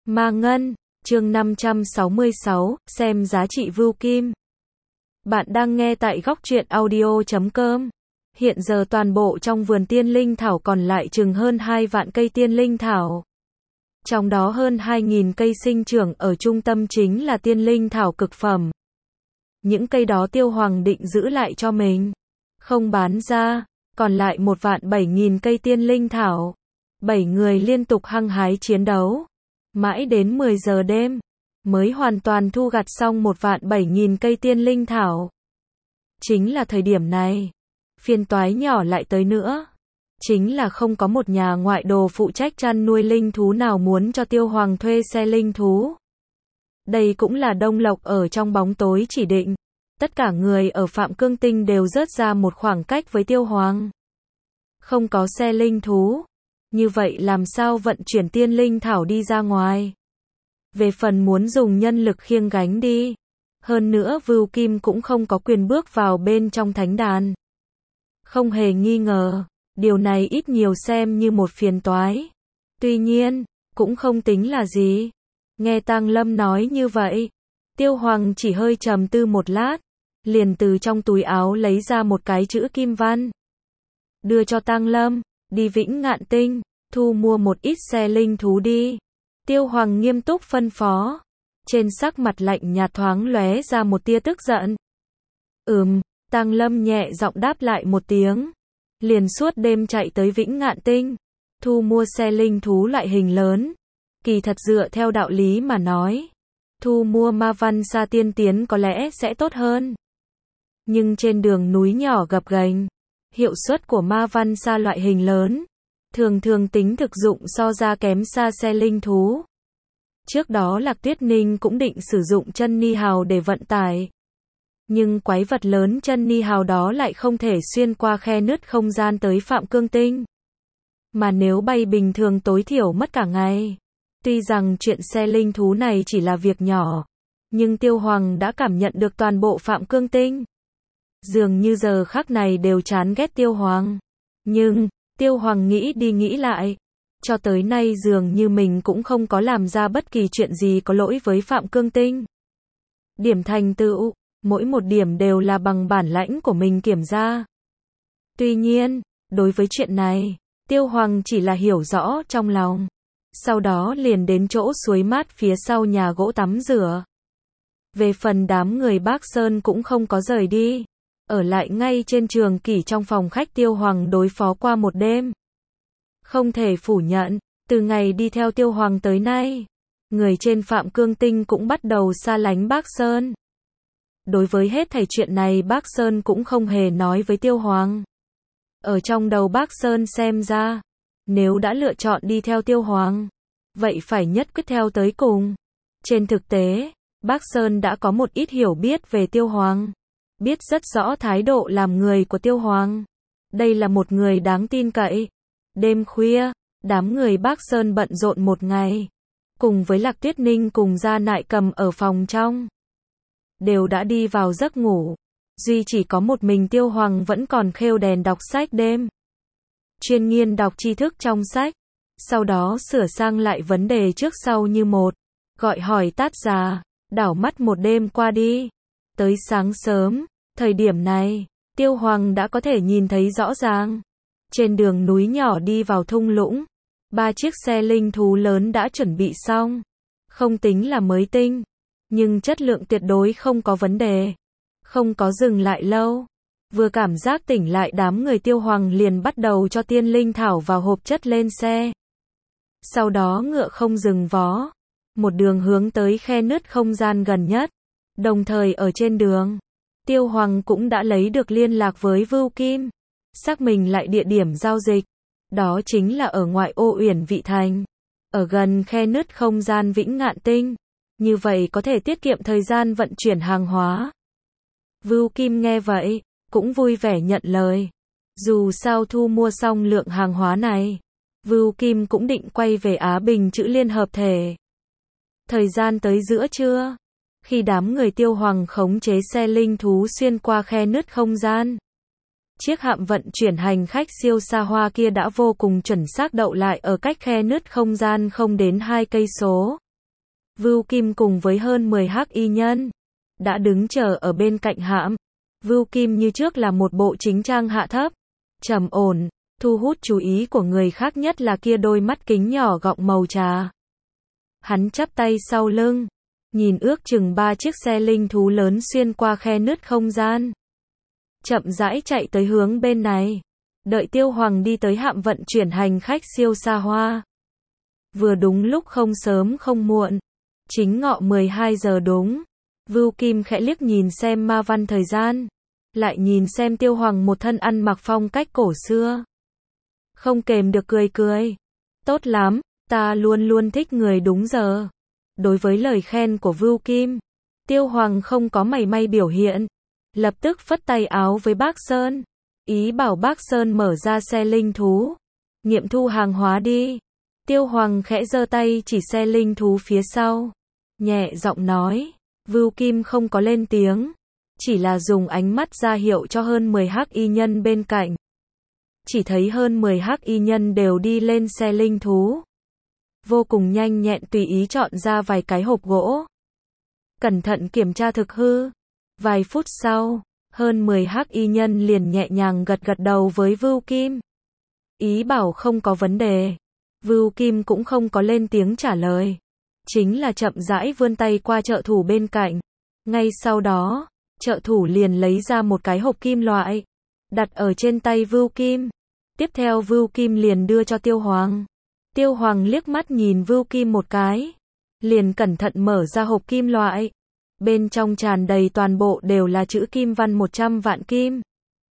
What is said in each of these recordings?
Ma Ngân, chương 566, xem giá trị view kim. Bạn đang nghe tại góc truyện audio.com. Hiện giờ toàn bộ trong vườn tiên linh thảo còn lại chừng hơn 2 vạn cây tiên linh thảo. Trong đó hơn 2.000 cây sinh trưởng ở trung tâm chính là tiên linh thảo cực phẩm. Những cây đó Tiêu Hoàng định giữ lại cho mình, không bán ra, còn lại 1.007.000 cây tiên linh thảo. 7 người liên tục hăng hái chiến đấu. Mãi đến 10 giờ đêm, mới hoàn toàn thu gặt xong 1.007.000 cây tiên linh thảo. Chính là thời điểm này, phiền toái nhỏ lại tới nữa. Chính là không có một nhà ngoại đồ phụ trách chăn nuôi linh thú nào muốn cho Tiêu Hoàng thuê xe linh thú. Đây cũng là Đông Lộc ở trong bóng tối chỉ định. Tất cả người ở Phạm Cương Tinh đều rớt ra một khoảng cách với Tiêu Hoàng. Không có xe linh thú, như vậy làm sao vận chuyển tiên linh thảo đi ra ngoài? Về phần muốn dùng nhân lực khiêng gánh đi. Hơn nữa Vưu Kim cũng không có quyền bước vào bên trong thánh đàn. Không hề nghi ngờ, điều này ít nhiều xem như một phiền toái. Tuy nhiên, cũng không tính là gì. Nghe Tang Lâm nói như vậy, Tiêu Hoàng chỉ hơi trầm tư một lát, liền từ trong túi áo lấy ra một cái chữ kim văn. Đưa cho Tang Lâm, đi Vĩnh Ngạn Tinh, thu mua một ít xe linh thú đi. Tiêu Hoàng nghiêm túc phân phó. Trên sắc mặt lạnh nhạt thoáng lóe ra một tia tức giận. Tang Lâm nhẹ giọng đáp lại một tiếng. Liền suốt đêm chạy tới Vĩnh Ngạn Tinh, thu mua xe linh thú loại hình lớn. Kỳ thật dựa theo đạo lý mà nói, thu mua ma văn sa tiên tiến có lẽ sẽ tốt hơn. Nhưng trên đường núi nhỏ gập ghềnh, hiệu suất của ma văn sa loại hình lớn, thường thường tính thực dụng so ra kém xa xe linh thú. Trước đó Lạc Tuyết Ninh cũng định sử dụng chân ni hào để vận tải. Nhưng quái vật lớn chân ni hào đó lại không thể xuyên qua khe nứt không gian tới Phạm Cương Tinh. Mà nếu bay bình thường tối thiểu mất cả ngày. Tuy rằng chuyện xe linh thú này chỉ là việc nhỏ, nhưng Tiêu Hoàng đã cảm nhận được toàn bộ Phạm Cương Tinh. Dường như giờ khắc này đều chán ghét Tiêu Hoàng. Nhưng, Tiêu Hoàng nghĩ đi nghĩ lại. Cho tới nay dường như mình cũng không có làm ra bất kỳ chuyện gì có lỗi với Phạm Cương Tinh. Điểm thành tựu, mỗi một điểm đều là bằng bản lãnh của mình kiểm ra. Tuy nhiên, đối với chuyện này, Tiêu Hoàng chỉ là hiểu rõ trong lòng. Sau đó liền đến chỗ suối mát phía sau nhà gỗ tắm rửa. Về phần đám người Bác Sơn cũng không có rời đi. Ở lại ngay trên trường kỷ trong phòng khách Tiêu Hoàng đối phó qua một đêm. Không thể phủ nhận, từ ngày đi theo Tiêu Hoàng tới nay, người trên Phạm Cương Tinh cũng bắt đầu xa lánh Bác Sơn. Đối với hết thảy chuyện này Bác Sơn cũng không hề nói với Tiêu Hoàng. Ở trong đầu Bác Sơn xem ra, nếu đã lựa chọn đi theo Tiêu Hoàng, vậy phải nhất quyết theo tới cùng. Trên thực tế, Bác Sơn đã có một ít hiểu biết về Tiêu Hoàng. Biết rất rõ thái độ làm người của Tiêu Hoàng. Đây là một người đáng tin cậy. Đêm khuya, đám người Bác Sơn bận rộn một ngày. Cùng với Lạc Tuyết Ninh cùng Gia Nại Cầm ở phòng trong. Đều đã đi vào giấc ngủ. Duy chỉ có một mình Tiêu Hoàng vẫn còn khêu đèn đọc sách đêm. Chuyên nghiên đọc tri thức trong sách. Sau đó sửa sang lại vấn đề trước sau như một. Gọi hỏi tát già. Đảo mắt một đêm qua đi. Tới sáng sớm, thời điểm này, Tiêu Hoàng đã có thể nhìn thấy rõ ràng. Trên đường núi nhỏ đi vào thung lũng, 3 chiếc xe linh thú lớn đã chuẩn bị xong. Không tính là mới tinh, nhưng chất lượng tuyệt đối không có vấn đề. Không có dừng lại lâu. Vừa cảm giác tỉnh lại đám người Tiêu Hoàng liền bắt đầu cho tiên linh thảo vào hộp chất lên xe. Sau đó ngựa không dừng vó. Một đường hướng tới khe nứt không gian gần nhất. Đồng thời ở trên đường, Tiêu Hoàng cũng đã lấy được liên lạc với Vưu Kim. Xác mình lại địa điểm giao dịch. Đó chính là ở ngoại ô Uyển Vị Thành. Ở gần khe nứt không gian Vĩnh Ngạn Tinh. Như vậy có thể tiết kiệm thời gian vận chuyển hàng hóa. Vưu Kim nghe vậy, cũng vui vẻ nhận lời. Dù sao thu mua xong lượng hàng hóa này, Vưu Kim cũng định quay về Á Bình Chữ Liên hợp thể. Thời gian tới giữa trưa, khi đám người Tiêu Hoàng khống chế xe linh thú xuyên qua khe nứt không gian. Chiếc hạm vận chuyển hành khách siêu xa hoa kia đã vô cùng chuẩn xác đậu lại ở cách khe nứt không gian không đến 2 cây số. Vưu Kim cùng với hơn 10 hắc y nhân đã đứng chờ ở bên cạnh hạm. Vưu Kim như trước là một bộ chính trang hạ thấp, trầm ổn, thu hút chú ý của người khác nhất là kia đôi mắt kính nhỏ gọng màu trà. Hắn chắp tay sau lưng, nhìn ước chừng 3 chiếc xe linh thú lớn xuyên qua khe nứt không gian, chậm rãi chạy tới hướng bên này. Đợi Tiêu Hoàng đi tới hạm vận chuyển hành khách siêu xa hoa. Vừa đúng lúc không sớm không muộn, chính ngọ 12 giờ đúng. Vưu Kim khẽ liếc nhìn xem ma văn thời gian, lại nhìn xem Tiêu Hoàng một thân ăn mặc phong cách cổ xưa. Không kềm được cười cười. Tốt lắm, ta luôn luôn thích người đúng giờ. Đối với lời khen của Vưu Kim, Tiêu Hoàng không có mảy may biểu hiện, lập tức phất tay áo với Bác Sơn, ý bảo Bác Sơn mở ra xe linh thú, nghiệm thu hàng hóa đi. Tiêu Hoàng khẽ giơ tay chỉ xe linh thú phía sau, nhẹ giọng nói. Vưu Kim không có lên tiếng, chỉ là dùng ánh mắt ra hiệu cho hơn 10 hắc y nhân bên cạnh. Chỉ thấy hơn 10 hắc y nhân đều đi lên xe linh thú, vô cùng nhanh nhẹn tùy ý chọn ra vài cái hộp gỗ, cẩn thận kiểm tra thực hư. Vài phút sau, hơn 10 hắc y nhân liền nhẹ nhàng gật gật đầu với Vưu Kim, ý bảo không có vấn đề. Vưu Kim cũng không có lên tiếng trả lời, chính là chậm rãi vươn tay qua trợ thủ bên cạnh. Ngay sau đó, trợ thủ liền lấy ra một cái hộp kim loại, đặt ở trên tay Vưu Kim. Tiếp theo Vưu Kim liền đưa cho Tiêu Hoàng. Tiêu Hoàng liếc mắt nhìn Vưu Kim một cái, liền cẩn thận mở ra hộp kim loại. Bên trong tràn đầy toàn bộ đều là chữ kim văn 100 vạn kim.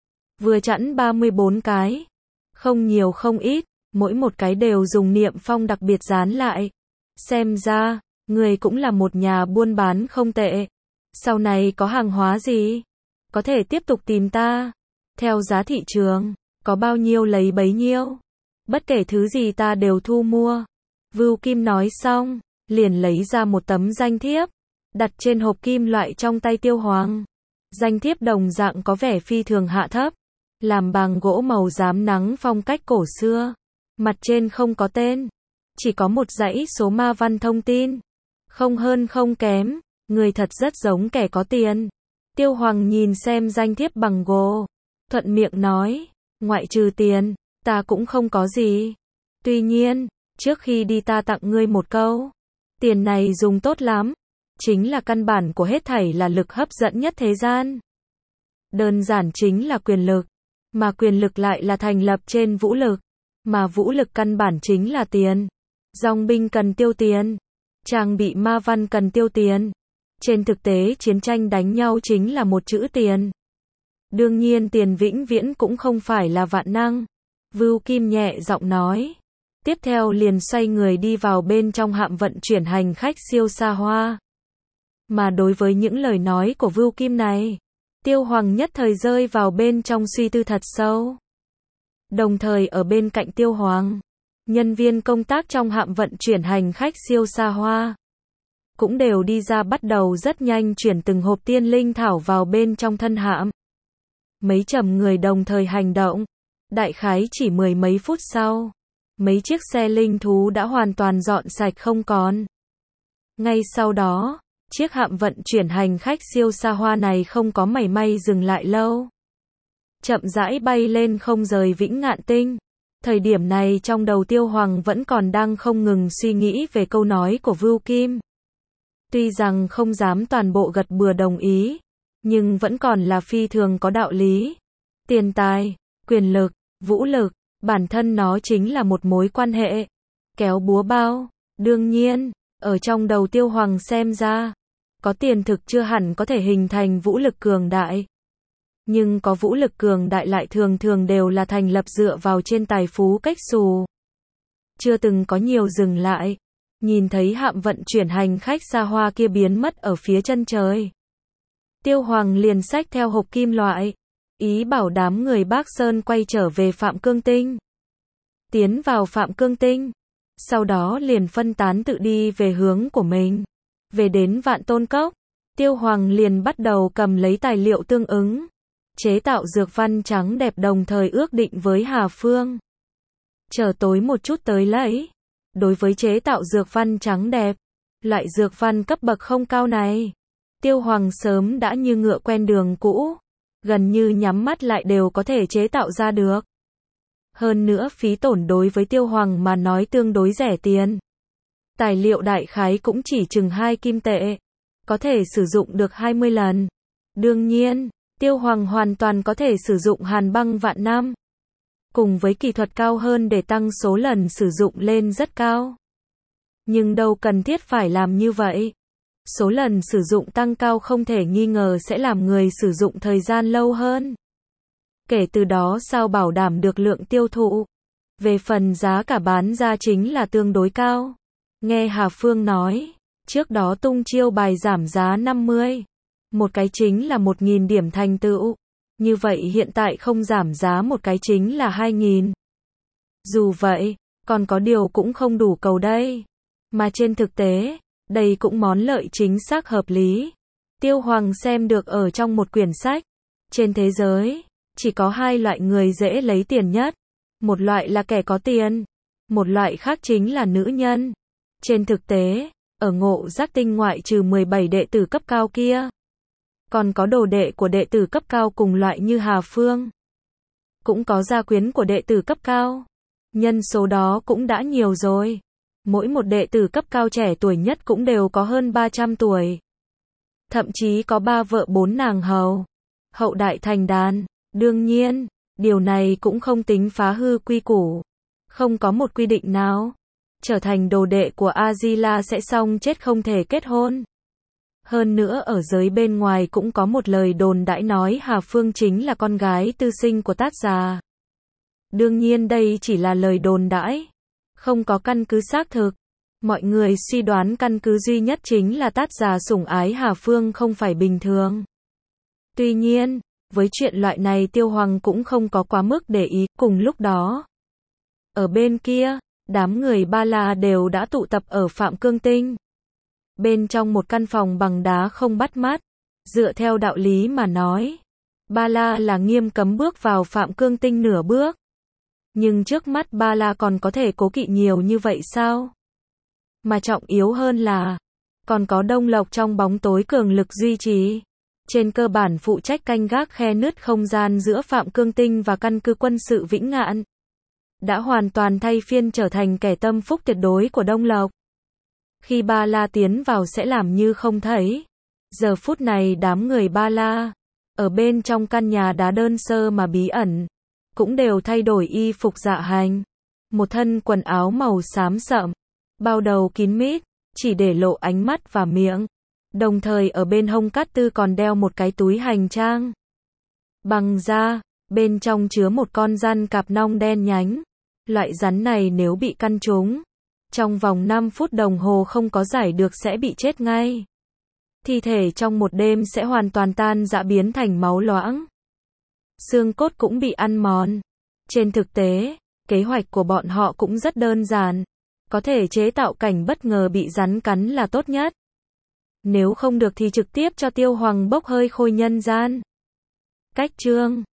Vừa chẵn 34 cái, không nhiều không ít, mỗi một cái đều dùng niệm phong đặc biệt dán lại. Xem ra, người cũng là một nhà buôn bán không tệ. Sau này có hàng hóa gì, có thể tiếp tục tìm ta. Theo giá thị trường, có bao nhiêu lấy bấy nhiêu. Bất kể thứ gì ta đều thu mua. Vưu Kim nói xong, liền lấy ra một tấm danh thiếp, đặt trên hộp kim loại trong tay Tiêu Hoàng. Danh thiếp đồng dạng có vẻ phi thường hạ thấp, làm bằng gỗ màu rám nắng phong cách cổ xưa. Mặt trên không có tên, chỉ có một dãy số ma văn thông tin. Không hơn không kém, người thật rất giống kẻ có tiền. Tiêu Hoàng nhìn xem danh thiếp bằng gỗ, thuận miệng nói, ngoại trừ tiền, ta cũng không có gì. Tuy nhiên, trước khi đi ta tặng ngươi một câu. Tiền này dùng tốt lắm, chính là căn bản của hết thảy là lực hấp dẫn nhất thế gian. Đơn giản chính là quyền lực, mà quyền lực lại là thành lập trên vũ lực, mà vũ lực căn bản chính là tiền. Dòng binh cần tiêu tiền, trang bị ma văn cần tiêu tiền. Trên thực tế chiến tranh đánh nhau chính là một chữ tiền. Đương nhiên tiền vĩnh viễn cũng không phải là vạn năng. Vưu Kim nhẹ giọng nói. Tiếp theo liền xoay người đi vào bên trong hạm vận chuyển hành khách siêu xa hoa. Mà đối với những lời nói của Vưu Kim này, Tiêu Hoàng nhất thời rơi vào bên trong suy tư thật sâu. Đồng thời ở bên cạnh Tiêu Hoàng, nhân viên công tác trong hạm vận chuyển hành khách siêu xa hoa cũng đều đi ra bắt đầu rất nhanh chuyển từng hộp tiên linh thảo vào bên trong thân hạm. Mấy trăm người đồng thời hành động, đại khái chỉ mười mấy phút sau, mấy chiếc xe linh thú đã hoàn toàn dọn sạch không còn. Ngay sau đó, chiếc hạm vận chuyển hành khách siêu xa hoa này không có mảy may dừng lại lâu, chậm rãi bay lên không rời Vĩnh Ngạn Tinh. Thời điểm này trong đầu Tiêu Hoàng vẫn còn đang không ngừng suy nghĩ về câu nói của Vưu Kim. Tuy rằng không dám toàn bộ gật bừa đồng ý, nhưng vẫn còn là phi thường có đạo lý. Tiền tài, quyền lực, vũ lực, bản thân nó chính là một mối quan hệ kéo búa bao. Đương nhiên, ở trong đầu Tiêu Hoàng xem ra, có tiền thực chưa hẳn có thể hình thành vũ lực cường đại. Nhưng có vũ lực cường đại lại thường thường đều là thành lập dựa vào trên tài phú cách xù. Chưa từng có nhiều dừng lại. Nhìn thấy hạm vận chuyển hành khách xa hoa kia biến mất ở phía chân trời, Tiêu Hoàng liền xách theo hộp kim loại, ý bảo đám người Bác Sơn quay trở về Phạm Cương Tinh. Tiến vào Phạm Cương Tinh, sau đó liền phân tán tự đi về hướng của mình. Về đến Vạn Tôn Cốc, Tiêu Hoàng liền bắt đầu cầm lấy tài liệu tương ứng, chế tạo dược văn trắng đẹp, đồng thời ước định với Hà Phương, chờ tối một chút tới lấy. Đối với chế tạo dược văn trắng đẹp, Loại dược văn cấp bậc không cao này, Tiêu Hoàng sớm đã như ngựa quen đường cũ, gần như nhắm mắt lại đều có thể chế tạo ra được. Hơn nữa phí tổn đối với Tiêu Hoàng mà nói tương đối rẻ tiền. Tài liệu đại khái cũng chỉ chừng 2 kim tệ, có thể sử dụng được 20 lần. Đương nhiên, Tiêu Hoàng hoàn toàn có thể sử dụng hàn băng vạn năm, cùng với kỹ thuật cao hơn để tăng số lần sử dụng lên rất cao. Nhưng đâu cần thiết phải làm như vậy. Số lần sử dụng tăng cao không thể nghi ngờ sẽ làm người sử dụng thời gian lâu hơn. Kể từ đó sao bảo đảm được lượng tiêu thụ. Về phần giá cả bán ra chính là tương đối cao. Nghe Hà Phương nói, trước đó tung chiêu bài giảm giá 50. Một cái chính là 1.000 điểm thành tựu. Như vậy hiện tại không giảm giá một cái chính là 2.000. Dù vậy, còn có điều cũng không đủ cầu đây. Mà trên thực tế, đây cũng món lợi chính xác hợp lý. Tiêu Hoàng xem được ở trong một quyển sách. Trên thế giới, chỉ có 2 loại người dễ lấy tiền nhất. Một loại là kẻ có tiền, một loại khác chính là nữ nhân. Trên thực tế, ở Ngộ Giác Tinh ngoại trừ 17 đệ tử cấp cao kia, còn có đồ đệ của đệ tử cấp cao cùng loại như Hà Phương. Cũng có gia quyến của đệ tử cấp cao. Nhân số đó cũng đã nhiều rồi. Mỗi một đệ tử cấp cao trẻ tuổi nhất cũng đều có hơn 300 tuổi. Thậm chí có 3 vợ 4 nàng hầu. Hậu đại thành đàn. Đương nhiên, điều này cũng không tính phá hư quy củ. Không có một quy định nào trở thành đồ đệ của A-di-la sẽ xong chết không thể kết hôn. Hơn nữa ở giới bên ngoài cũng có một lời đồn đãi nói Hà Phương chính là con gái tư sinh của Tát Già. Đương nhiên đây chỉ là lời đồn đãi, không có căn cứ xác thực. Mọi người suy đoán căn cứ duy nhất chính là Tát Già sủng ái Hà Phương không phải bình thường. Tuy nhiên, với chuyện loại này Tiêu Hoàng cũng không có quá mức để ý. Cùng lúc đó, ở bên kia, đám người Ba La đều đã tụ tập ở Phạm Cương Tinh. Bên trong một căn phòng bằng đá không bắt mắt, dựa theo đạo lý mà nói, Ba La là nghiêm cấm bước vào Phạm Cương Tinh nửa bước. Nhưng trước mắt Ba La còn có thể cố kỵ nhiều như vậy sao? Mà trọng yếu hơn là, còn có Đông Lộc trong bóng tối cường lực duy trì. Trên cơ bản phụ trách canh gác khe nứt không gian giữa Phạm Cương Tinh và căn cứ quân sự Vĩnh Ngạn. Đã hoàn toàn thay phiên trở thành kẻ tâm phúc tuyệt đối của Đông Lộc. Khi Ba La tiến vào sẽ làm như không thấy. Giờ phút này đám người Ba La, ở bên trong căn nhà đá đơn sơ mà bí ẩn, cũng đều thay đổi y phục dạ hành. Một thân quần áo màu xám sậm, bao đầu kín mít, chỉ để lộ ánh mắt và miệng. Đồng thời ở bên hông Cát Tư còn đeo một cái túi hành trang bằng da, bên trong chứa một con rắn cạp nong đen nhánh. Loại rắn này nếu bị căn trúng, trong vòng 5 phút đồng hồ không có giải được sẽ bị chết ngay. Thi thể trong một đêm sẽ hoàn toàn tan rã biến thành máu loãng. Xương cốt cũng bị ăn mòn. Trên thực tế, kế hoạch của bọn họ cũng rất đơn giản. Có thể chế tạo cảnh bất ngờ bị rắn cắn là tốt nhất. Nếu không được thì trực tiếp cho Tiêu Hoàng bốc hơi khôi nhân gian. Cách chương